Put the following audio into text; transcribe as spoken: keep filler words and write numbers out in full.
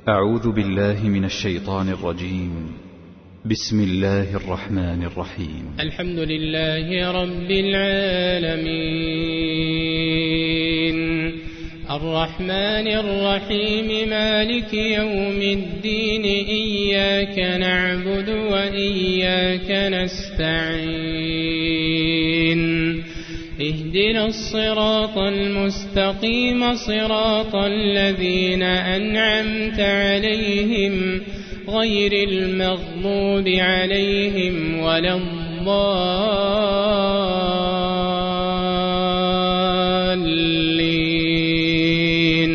أعوذ بالله من الشيطان الرجيم. بسم الله الرحمن الرحيم. الحمد لله رب العالمين الرحمن الرحيم مالك يوم الدين إياك نعبد وإياك نستعين اهدنا الصراط المستقيم صراط الذين أنعمت عليهم غير المغضوب عليهم ولا الضالين